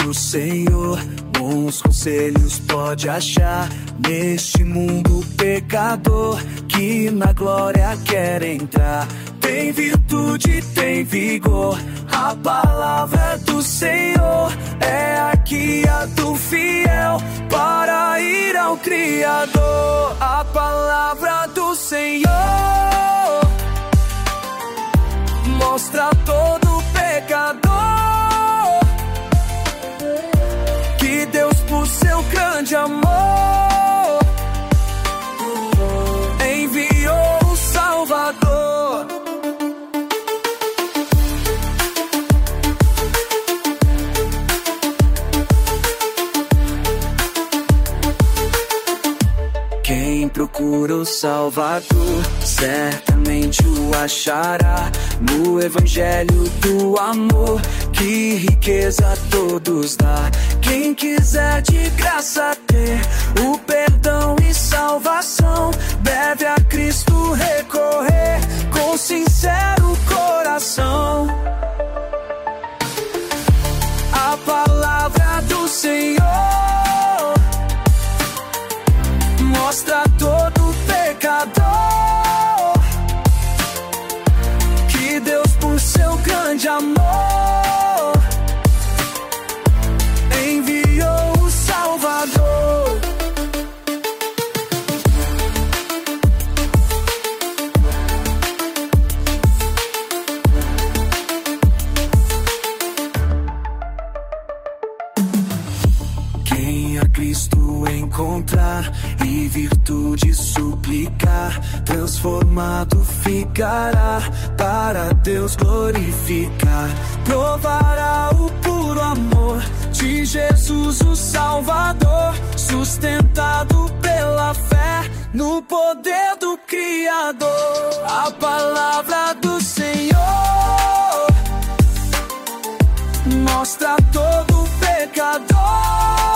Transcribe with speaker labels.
Speaker 1: do Senhor, bons conselhos pode achar neste mundo pecador que na glória quer entrar. Tem virtude, tem vigor, a palavra do Senhor é a guia do fiel para ir ao Criador. A palavra do Senhor mostra todo pecador que Deus, por seu grande amor, enviou o Salvador. Quem procura o Salvador certamente o achará no Evangelho do amor, que riqueza a todos dá. Quem quiser de graça ter o perdão e salvação, deve a Cristo recorrer com sincero coração. A palavra do Senhor mostra todo pecador que Deus, por seu grande amor, enviou o Salvador. Quem a Cristo encontrar e virtude suplicar, transformado ficará para Deus glorificar. Provará o puro amor de Jesus o Salvador, sustentado pela fé no poder do Criador. A palavra do Senhor mostra todo pecador